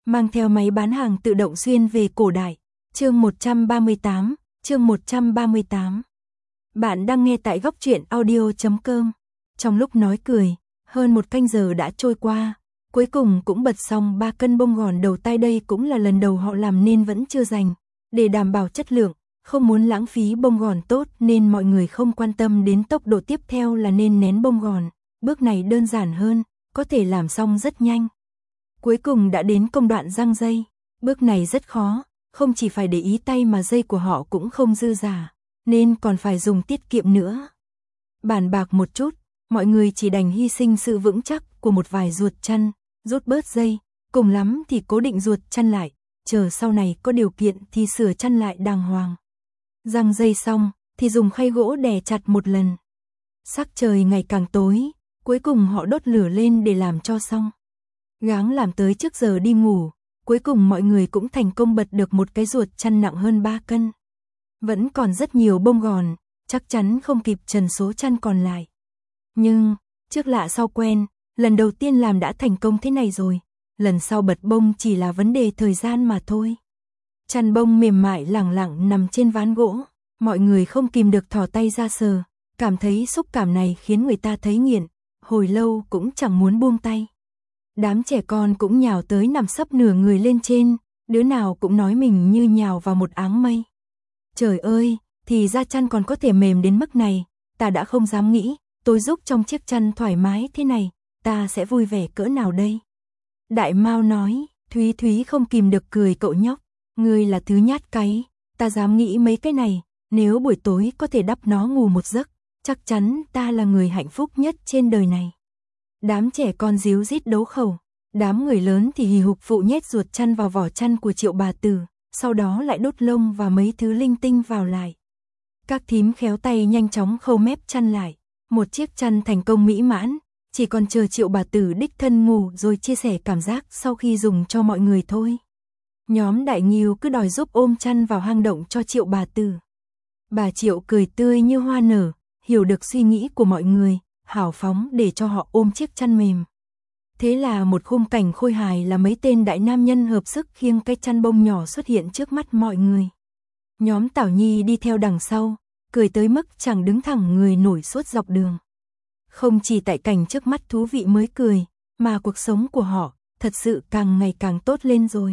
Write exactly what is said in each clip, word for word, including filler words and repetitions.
mang theo máy bán hàng tự động xuyên về cổ đại. Chương một trăm ba mươi tám, chương một trăm ba mươi tám. Bạn đang nghe tại góc truyện audio chấm com. Trong lúc nói cười, hơn một canh giờ đã trôi qua, cuối cùng cũng bật xong ba cân bông gòn đầu tai. Đây cũng là lần đầu họ làm nên vẫn chưa dành. Để đảm bảo chất lượng, không muốn lãng phí bông gòn tốt nên mọi người không quan tâm đến tốc độ. Tiếp theo là nên nén bông gòn. Bước này đơn giản hơn, có thể làm xong rất nhanh. Cuối cùng đã đến công đoạn răng dây. Bước này rất khó, không chỉ phải để ý tay mà dây của họ cũng không dư dả, nên còn phải dùng tiết kiệm nữa. Bàn bạc một chút, mọi người chỉ đành hy sinh sự vững chắc của một vài ruột chăn, rút bớt dây, cùng lắm thì cố định ruột chăn lại, chờ sau này có điều kiện thì sửa chăn lại đàng hoàng. Răng dây xong, thì dùng khay gỗ đè chặt một lần. Sắc trời ngày càng tối, cuối cùng họ đốt lửa lên để làm cho xong. Gắng làm tới trước giờ đi ngủ, cuối cùng mọi người cũng thành công bật được một cái ruột chăn nặng hơn ba cân. Vẫn còn rất nhiều bông gòn, chắc chắn không kịp trần số chăn còn lại. Nhưng, trước lạ sau quen, lần đầu tiên làm đã thành công thế này rồi, lần sau bật bông chỉ là vấn đề thời gian mà thôi. Chăn bông mềm mại lẳng lặng nằm trên ván gỗ, mọi người không kìm được thò tay ra sờ, cảm thấy xúc cảm này khiến người ta thấy nghiện, hồi lâu cũng chẳng muốn buông tay. Đám trẻ con cũng nhào tới nằm sấp nửa người lên trên, đứa nào cũng nói mình như nhào vào một áng mây. Trời ơi, thì ra chăn còn có thể mềm đến mức này, ta đã không dám nghĩ, tôi giúp trong chiếc chăn thoải mái thế này, ta sẽ vui vẻ cỡ nào đây. Đại Mao nói, Thúy Thúy không kìm được cười cậu nhóc, ngươi là thứ nhát cái, ta dám nghĩ mấy cái này, nếu buổi tối có thể đắp nó ngủ một giấc, chắc chắn ta là người hạnh phúc nhất trên đời này. Đám trẻ con díu dít đấu khẩu, đám người lớn thì hì hục phụ nhét ruột chăn vào vỏ chăn của Triệu bà tử, sau đó lại đốt lông và mấy thứ linh tinh vào lại. Các thím khéo tay nhanh chóng khâu mép chăn lại, một chiếc chăn thành công mỹ mãn, chỉ còn chờ Triệu bà tử đích thân ngủ rồi chia sẻ cảm giác sau khi dùng cho mọi người thôi. Nhóm Đại Nghiêu cứ đòi giúp ôm chăn vào hang động cho Triệu bà tử. Bà Triệu cười tươi như hoa nở, hiểu được suy nghĩ của mọi người, hào phóng để cho họ ôm chiếc chăn mềm. Thế là một khung cảnh khôi hài là mấy tên đại nam nhân hợp sức khiêng cái chăn bông nhỏ xuất hiện trước mắt mọi người. Nhóm Tảo Nhi đi theo đằng sau, cười tới mức chẳng đứng thẳng người nổi suốt dọc đường. Không chỉ tại cảnh trước mắt thú vị mới cười, mà cuộc sống của họ thật sự càng ngày càng tốt lên rồi.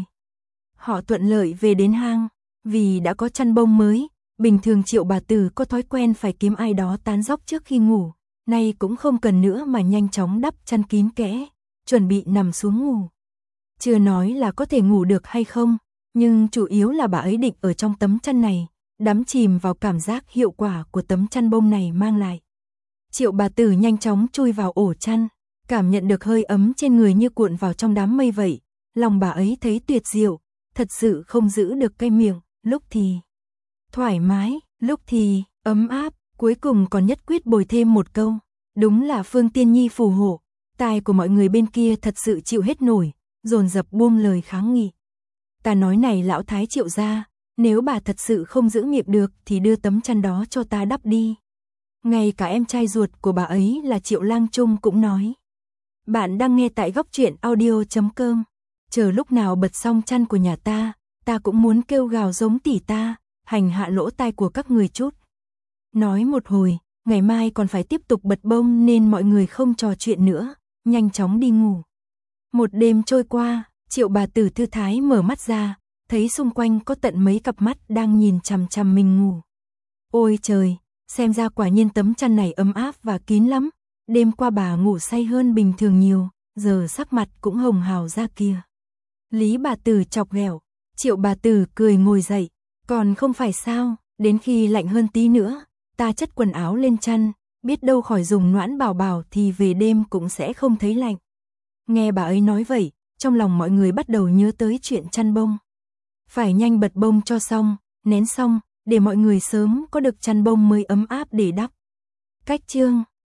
Họ thuận lợi về đến hang, vì đã có chăn bông mới, bình thường Triệu bà tử có thói quen phải kiếm ai đó tán dóc trước khi ngủ, nay cũng không cần nữa mà nhanh chóng đắp chăn kín kẽ, chuẩn bị nằm xuống ngủ. Chưa nói là có thể ngủ được hay không, nhưng chủ yếu là bà ấy định ở trong tấm chăn này, đắm chìm vào cảm giác hiệu quả của tấm chăn bông này mang lại. Triệu bà tử nhanh chóng chui vào ổ chăn, cảm nhận được hơi ấm trên người như cuộn vào trong đám mây vậy, lòng bà ấy thấy tuyệt diệu, thật sự không giữ được cái miệng, lúc thì thoải mái, lúc thì ấm áp, cuối cùng còn nhất quyết bồi thêm một câu, đúng là Phương Tiên Nhi phù hộ. Tai của mọi người bên kia thật sự chịu hết nổi, dồn dập buông lời kháng nghị. Ta nói này lão thái Triệu gia, nếu bà thật sự không giữ miệng được thì đưa tấm chăn đó cho ta đắp đi. Ngay cả em trai ruột của bà ấy là Triệu Lang Trung cũng nói. Bạn đang nghe tại góc truyện audio chấm com. Chờ lúc nào bật xong chăn của nhà ta, ta cũng muốn kêu gào giống tỷ ta, hành hạ lỗ tai của các người chút. Nói một hồi, ngày mai còn phải tiếp tục bật bông nên mọi người không trò chuyện nữa, nhanh chóng đi ngủ. Một đêm trôi qua, Triệu bà tử thư thái mở mắt ra, thấy xung quanh có tận mấy cặp mắt đang nhìn chằm chằm mình ngủ. Ôi trời, xem ra quả nhiên tấm chăn này ấm áp và kín lắm, đêm qua bà ngủ say hơn bình thường nhiều, giờ sắc mặt cũng hồng hào ra kìa. Lý bà tử chọc ghẹo, Triệu bà tử cười ngồi dậy, còn không phải sao, đến khi lạnh hơn tí nữa, ta chất quần áo lên chăn, biết đâu khỏi dùng noãn bảo bảo thì về đêm cũng sẽ không thấy lạnh. Nghe bà ấy nói vậy, trong lòng mọi người bắt đầu nhớ tới chuyện chăn bông. Phải nhanh bật bông cho xong, nén xong, để mọi người sớm có được chăn bông mới ấm áp để đắp. Cách chương